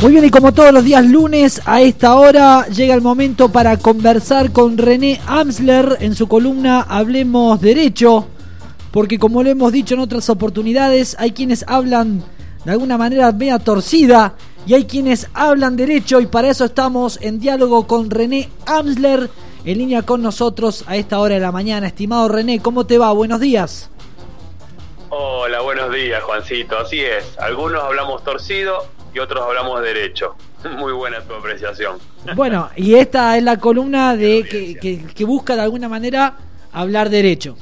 Muy bien, y como todos los días lunes, a esta hora llega el momento para conversar con René Amsler en su columna Hablemos Derecho, porque como lo hemos dicho en otras oportunidades, hay quienes hablan de alguna manera media torcida y hay quienes hablan derecho, y para eso estamos en diálogo con René Amsler, en línea con nosotros a esta hora de la mañana. Estimado René, ¿cómo te va? Buenos días. Hola, buenos días, Juancito. Así es, algunos hablamos torcido y otros hablamos derecho. Muy buena tu apreciación. Bueno, y esta es la columna de que busca de alguna manera hablar derecho.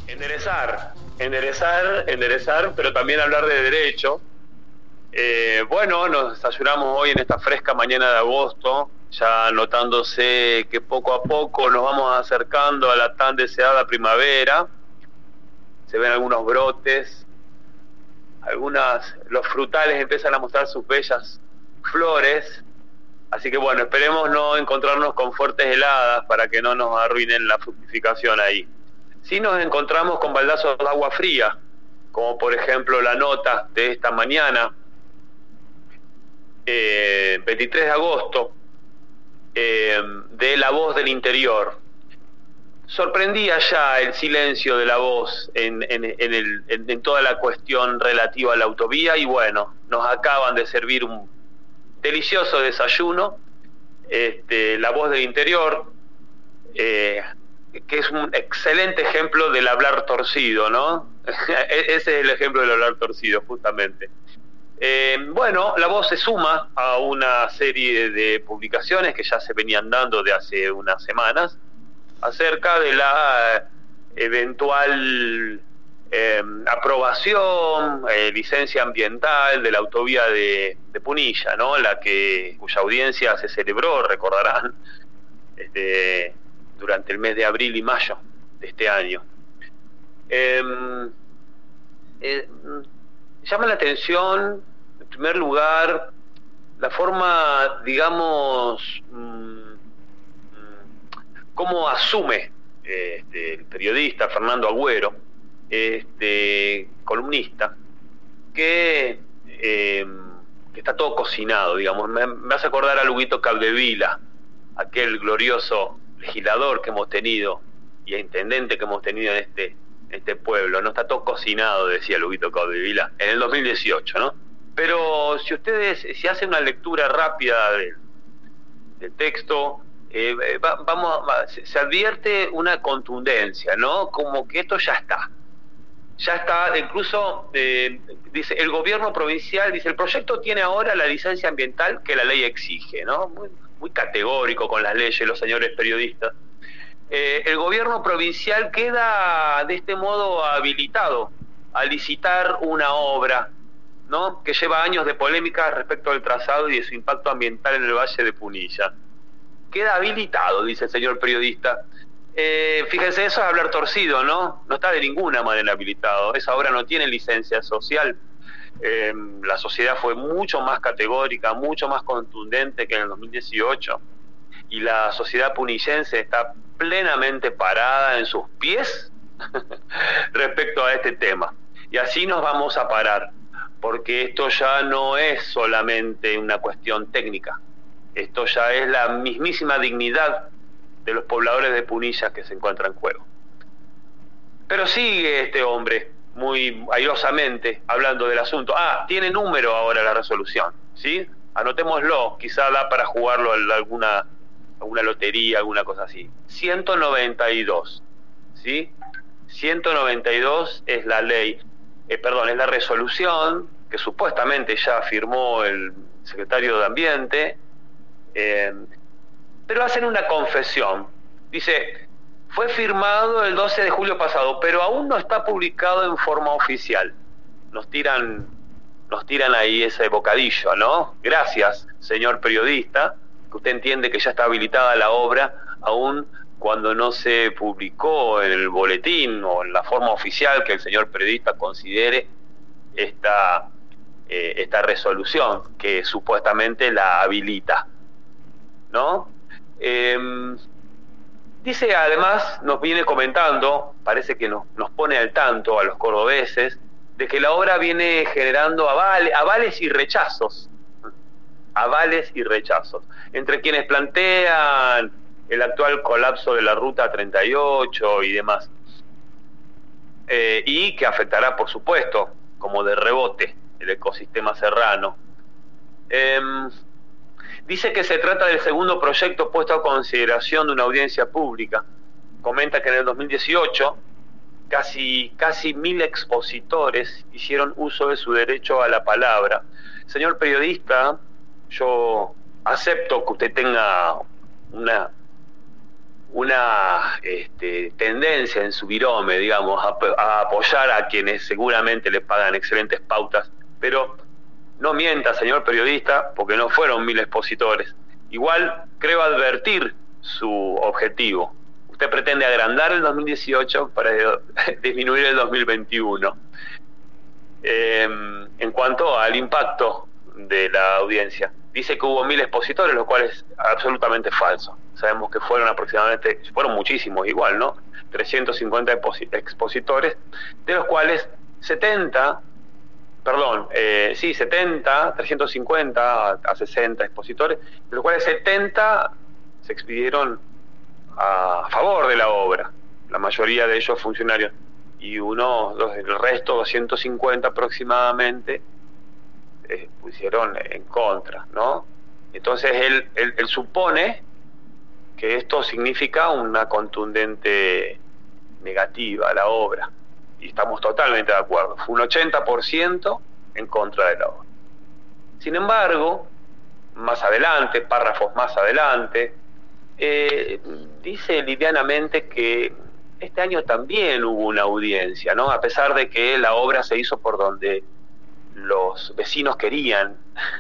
Enderezar, pero también hablar de derecho. Bueno, nos desayunamos hoy en esta fresca mañana de agosto, ya notándose que poco a poco nos vamos acercando a la tan deseada primavera. Se ven algunos brotes, los frutales empiezan a mostrar sus bellas flores, así que bueno, esperemos no encontrarnos con fuertes heladas para que no nos arruinen la fructificación ahí. Sí nos encontramos con baldazos de agua fría, como por ejemplo la nota de esta mañana, 23 de agosto, de La Voz del Interior. Sorprendía ya el silencio de La Voz en toda la cuestión relativa a la autovía, y bueno, nos acaban de servir un delicioso desayuno, La Voz del Interior, que es un excelente ejemplo del hablar torcido, ¿no? Ese es el ejemplo del hablar torcido, justamente. Bueno, La Voz se suma a una serie de publicaciones que ya se venían dando de hace unas semanas, acerca de la eventual aprobación, licencia ambiental de la autovía de Punilla, ¿no? Cuya audiencia se celebró, recordarán, durante el mes de abril y mayo de este año. Llama la atención, en primer lugar, la forma, digamos, cómo asume el periodista Fernando Agüero, columnista, que está todo cocinado, digamos. Me hace acordar a Luguito Capdevila, aquel glorioso legislador que hemos tenido y intendente que hemos tenido en este pueblo, ¿no? Está todo cocinado, decía Luguito Capdevila, en el 2018, ¿no? Pero si hacen una lectura rápida del texto, se advierte una contundencia, ¿no? Como que esto ya está, incluso dice el gobierno provincial, dice el proyecto tiene ahora la licencia ambiental que la ley exige, ¿no? Muy categórico con las leyes los señores periodistas. El gobierno provincial queda de este modo habilitado a licitar una obra, ¿no? Que lleva años de polémica respecto al trazado y de su impacto ambiental en el Valle de Punilla. Queda habilitado, dice el señor periodista. Fíjense, eso es hablar torcido, ¿no? No está de ninguna manera habilitado. Esa obra no tiene licencia social. La sociedad fue mucho más categórica, mucho más contundente que en el 2018. Y la sociedad punillense está plenamente parada en sus pies respecto a este tema. Y así nos vamos a parar, porque esto ya no es solamente una cuestión técnica. Esto ya es la mismísima dignidad de los pobladores de Punilla que se encuentra en juego. Pero sigue este hombre muy airosamente hablando del asunto. Tiene número ahora la resolución, ¿sí? Anotémoslo, quizá da para jugarlo a alguna lotería, alguna cosa así. 192, ¿sí? 192 es la ley, es la resolución que supuestamente ya firmó el secretario de Ambiente. Pero hacen una confesión. Dice, fue firmado el 12 de julio pasado, pero aún no está publicado en forma oficial. Nos tiran ahí ese bocadillo, ¿no? Gracias, señor periodista, que usted entiende que ya está habilitada la obra, aún cuando no se publicó en el boletín o en la forma oficial que el señor periodista considere esta resolución que supuestamente la habilita, ¿no? Dice, además, nos viene comentando, parece que nos pone al tanto a los cordobeses, de que la obra viene generando avales y rechazos. avales y rechazos, entre quienes plantean el actual colapso de la Ruta 38 y demás, y que afectará, por supuesto, como de rebote, el ecosistema serrano. Dice que se trata del segundo proyecto puesto a consideración de una audiencia pública. Comenta que en el 2018 casi 1000 expositores hicieron uso de su derecho a la palabra. Señor periodista, yo acepto que usted tenga una tendencia en su virome, digamos, a apoyar a quienes seguramente le pagan excelentes pautas, pero no mienta, señor periodista, porque no fueron 1000 expositores. Igual creo advertir su objetivo. Usted pretende agrandar el 2018 para disminuir el 2021. En cuanto al impacto de la audiencia, dice que hubo 1000 expositores, lo cual es absolutamente falso. Sabemos que fueron muchísimos igual, ¿no? 350 expositores, de los cuales 350 a 60 expositores, de los cuales 70 se expidieron a favor de la obra, la mayoría de ellos funcionarios, y el resto, 250 aproximadamente, pusieron en contra, ¿no? Entonces él supone que esto significa una contundente negativa a la obra, y estamos totalmente de acuerdo. Fue un 80% en contra de la obra. Sin embargo, más adelante, párrafos más adelante, dice livianamente que este año también hubo una audiencia, ¿no? A pesar de que la obra se hizo por donde los vecinos querían,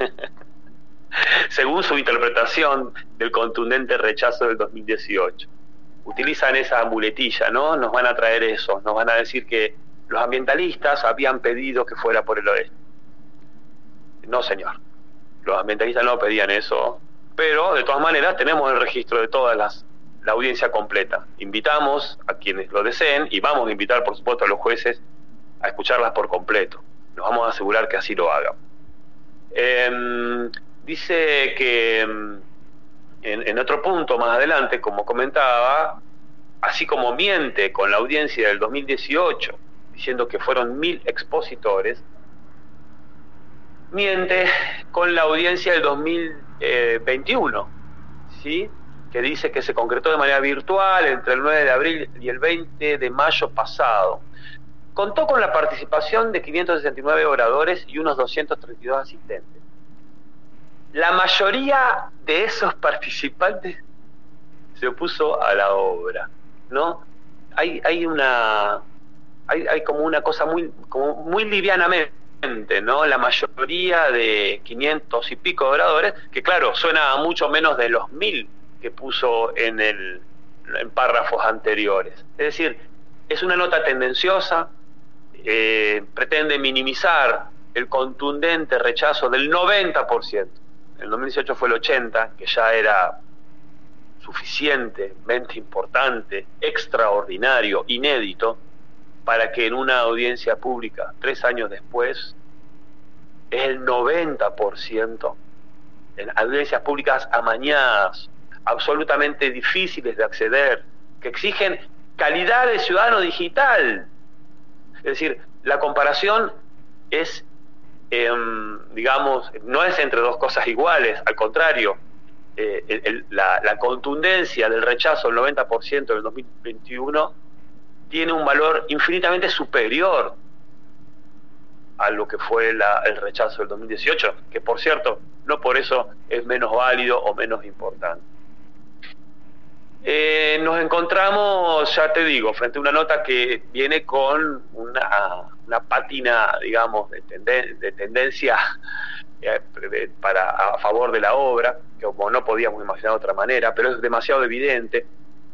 según su interpretación del contundente rechazo del 2018. Utilizan esa muletilla, ¿no? Nos van a traer eso, nos van a decir que los ambientalistas habían pedido que fuera por el oeste. No, señor, los ambientalistas no pedían eso, pero de todas maneras tenemos el registro de toda la audiencia completa. Invitamos a quienes lo deseen y vamos a invitar, por supuesto, a los jueces a escucharlas por completo. Nos vamos a asegurar que así lo hagan. Dice que en otro punto más adelante, como comentaba, así como miente con la audiencia del 2018, diciendo que fueron 1000 expositores, miente con la audiencia del 2021, ¿sí? Que dice que se concretó de manera virtual entre el 9 de abril y el 20 de mayo pasado. Contó con la participación de 569 oradores y unos 232 asistentes. La mayoría de esos participantes se opuso a la obra, ¿no? Hay como una cosa muy livianamente, ¿no? La mayoría de 500 y pico de oradores, que claro, suena a mucho menos de los 1000 que puso en párrafos anteriores. Es decir, es una nota tendenciosa, pretende minimizar el contundente rechazo del 90%. En el 2018 fue el 80%, que ya era suficientemente importante, extraordinario, inédito, para que en una audiencia pública, 3 años después, es el 90%, en audiencias públicas amañadas, absolutamente difíciles de acceder, que exigen calidad de ciudadano digital. Es decir, la comparación es, digamos, no es entre dos cosas iguales, al contrario, la contundencia del rechazo del 90% del 2021 tiene un valor infinitamente superior a lo que fue el rechazo del 2018, que por cierto, no por eso es menos válido o menos importante. Nos encontramos, ya te digo, frente a una nota que viene con una pátina, digamos, de tendencia a favor de la obra, que como no podíamos imaginar de otra manera, pero es demasiado evidente.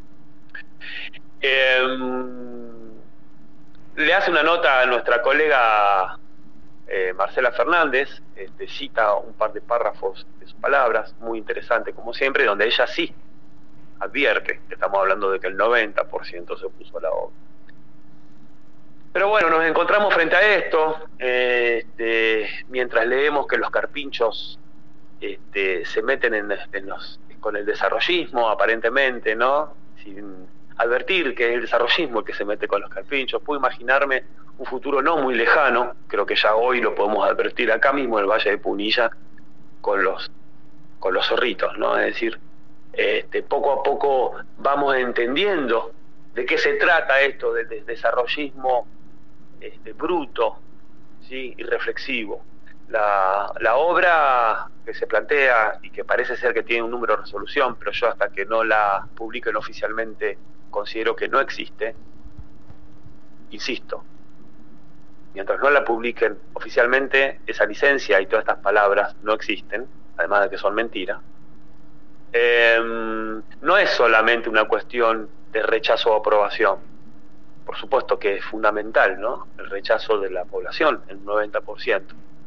Le hace una nota a nuestra colega Marcela Fernández, cita un par de párrafos de sus palabras, muy interesante como siempre, donde ella sí advierte que estamos hablando de que el 90% se opuso a la obra. Pero bueno, nos encontramos frente a esto, mientras leemos que los carpinchos se meten con el desarrollismo, aparentemente, ¿no? Sin advertir que es el desarrollismo el que se mete con los carpinchos. Puedo imaginarme un futuro no muy lejano, creo que ya hoy lo podemos advertir acá mismo en el Valle de Punilla, con los zorritos, ¿no? Es decir, poco a poco vamos entendiendo de qué se trata esto del desarrollismo bruto, ¿sí? Y reflexivo. La obra que se plantea y que parece ser que tiene un número de resolución, pero yo hasta que no la publiquen oficialmente considero que no existe. Insisto, mientras no la publiquen oficialmente, esa licencia y todas estas palabras no existen, además de que son mentiras. No es solamente una cuestión de rechazo o aprobación. Por supuesto que es fundamental, ¿no? El rechazo de la población, el 90%.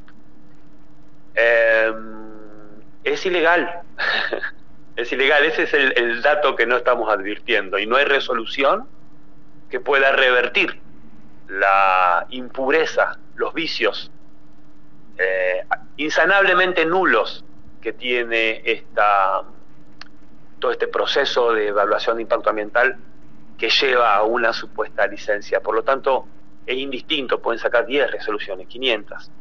Es ilegal. Es ilegal, ese es el dato que no estamos advirtiendo, y no hay resolución que pueda revertir la impureza, los vicios insanablemente nulos que tiene todo este proceso de evaluación de impacto ambiental que lleva a una supuesta licencia. Por lo tanto, es indistinto, pueden sacar 10 resoluciones, 500,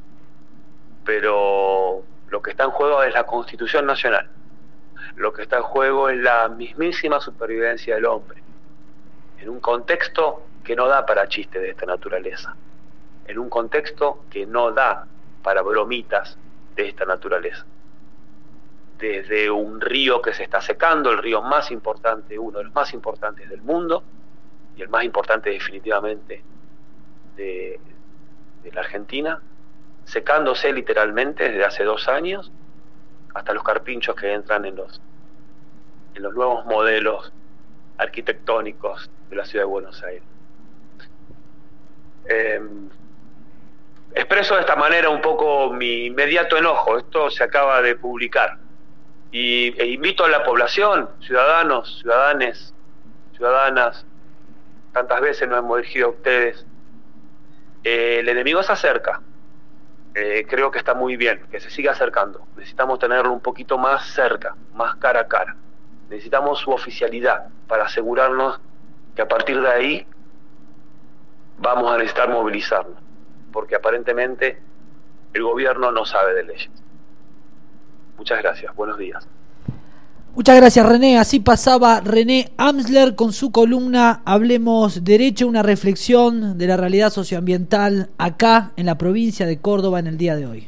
pero lo que está en juego es la Constitución Nacional, lo que está en juego es la mismísima supervivencia del hombre, en un contexto que no da para chistes de esta naturaleza, en un contexto que no da para bromitas de esta naturaleza. Desde un río que se está secando, el río más importante, uno de los más importantes del mundo, y el más importante definitivamente de la Argentina, secándose literalmente desde hace 2 años, hasta los carpinchos que entran en los nuevos modelos arquitectónicos de la ciudad de Buenos Aires. Expreso de esta manera un poco mi inmediato enojo. Esto se acaba de publicar e invito a la población, ciudadanos, ciudadanas, tantas veces nos hemos dirigido a ustedes. El enemigo se acerca. Creo que está muy bien que se siga acercando. Necesitamos tenerlo un poquito más cerca, más cara a cara. Necesitamos su oficialidad para asegurarnos que a partir de ahí vamos a necesitar movilizarnos, porque aparentemente el gobierno no sabe de leyes. Muchas gracias, buenos días. Muchas gracias, René. Así pasaba René Amsler con su columna Hablemos Derecho, una reflexión de la realidad socioambiental acá en la provincia de Córdoba en el día de hoy.